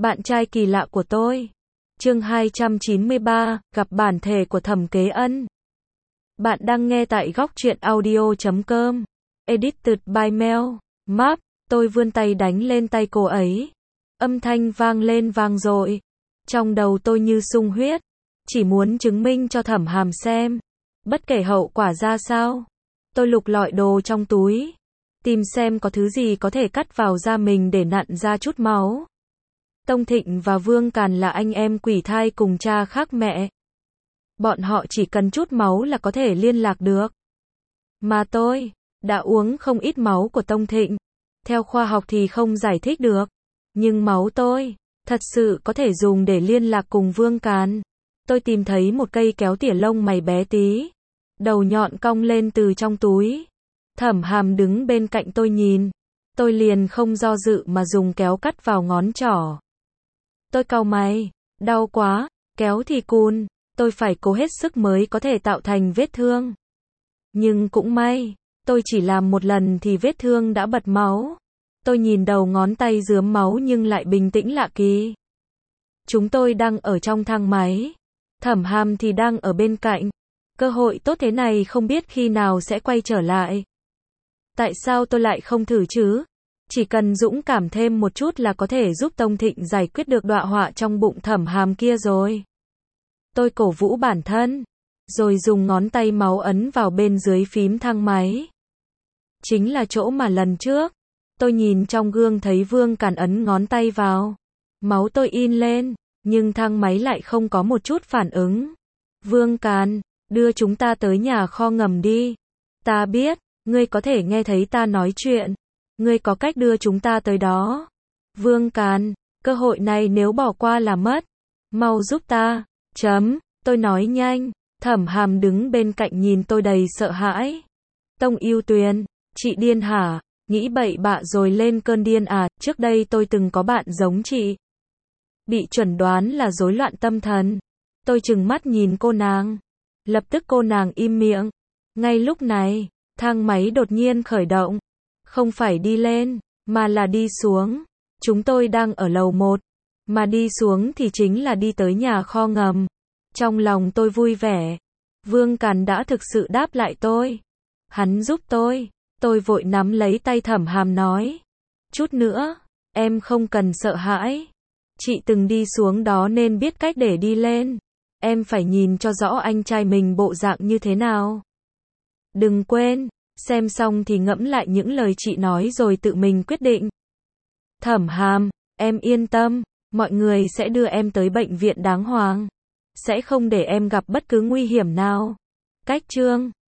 Bạn trai kỳ lạ của tôi. Chương 293, gặp bản thể của Thẩm Kế Ân. Bạn đang nghe tại góc truyện audio.com. Edited by Mel. Map, tôi vươn tay đánh lên tay cô ấy. Âm thanh vang lên vang dội. Trong đầu tôi như sung huyết. Chỉ muốn chứng minh cho Thẩm Hàm xem. Bất kể hậu quả ra sao. Tôi lục lọi đồ trong túi. Tìm xem có thứ gì có thể cắt vào da mình để nặn ra chút máu. Tông Thịnh và Vương Càn là anh em quỷ thai cùng cha khác mẹ. Bọn họ chỉ cần chút máu là có thể liên lạc được. Mà tôi đã uống không ít máu của Tông Thịnh. Theo khoa học thì không giải thích được. Nhưng máu tôi thật sự có thể dùng để liên lạc cùng Vương Càn. Tôi tìm thấy một cây kéo tỉa lông mày bé tí. Đầu nhọn cong lên từ trong túi. Thẩm Hàm đứng bên cạnh tôi nhìn. Tôi liền không do dự mà dùng kéo cắt vào ngón trỏ. Tôi cau mày. Đau quá. Kéo thì cùn. Tôi phải cố hết sức mới có thể tạo thành vết thương. Nhưng cũng may. Tôi chỉ làm một lần thì vết thương đã bật máu. Tôi nhìn đầu ngón tay rướm máu nhưng lại bình tĩnh lạ kỳ. Chúng tôi đang ở trong thang máy. Thẩm Hàm thì đang ở bên cạnh. Cơ hội tốt thế này không biết khi nào sẽ quay trở lại. Tại sao tôi lại không thử chứ? Chỉ cần dũng cảm thêm một chút là có thể giúp Tông Thịnh giải quyết được đọa họa trong bụng Thẩm Hàm kia rồi. Tôi cổ vũ bản thân. Rồi dùng ngón tay máu ấn vào bên dưới phím thang máy. Chính là chỗ mà lần trước. Tôi nhìn trong gương thấy Vương Càn ấn ngón tay vào. Máu tôi in lên. Nhưng thang máy lại không có một chút phản ứng. Vương Càn, đưa chúng ta tới nhà kho ngầm đi. Ta biết, ngươi có thể nghe thấy ta nói chuyện. Ngươi có cách đưa chúng ta tới đó. Vương Càn, cơ hội này nếu bỏ qua là mất. Mau giúp ta. Tôi nói nhanh. Thẩm Hàm đứng bên cạnh nhìn tôi đầy sợ hãi. Tông Yêu Tuyền, chị điên hả? Nghĩ bậy bạ rồi lên cơn điên à? Trước đây tôi từng có bạn giống chị. Bị chuẩn đoán là rối loạn tâm thần. Tôi trừng mắt nhìn cô nàng. Lập tức cô nàng im miệng. Ngay lúc này, thang máy đột nhiên khởi động. Không phải đi lên, mà là đi xuống. Chúng tôi đang ở lầu 1. Mà đi xuống thì chính là đi tới nhà kho ngầm. Trong lòng tôi vui vẻ. Vương Càn đã thực sự đáp lại tôi. Hắn giúp tôi. Tôi vội nắm lấy tay Thẩm Hàm nói. Chút nữa, em không cần sợ hãi. Chị từng đi xuống đó nên biết cách để đi lên. Em phải nhìn cho rõ anh trai mình bộ dạng như thế nào. Đừng quên, xem xong thì ngẫm lại những lời chị nói rồi tự mình quyết định. Thẩm Hàm, em yên tâm, mọi người sẽ đưa em tới bệnh viện đàng hoàng. Sẽ không để em gặp bất cứ nguy hiểm nào. Cách chương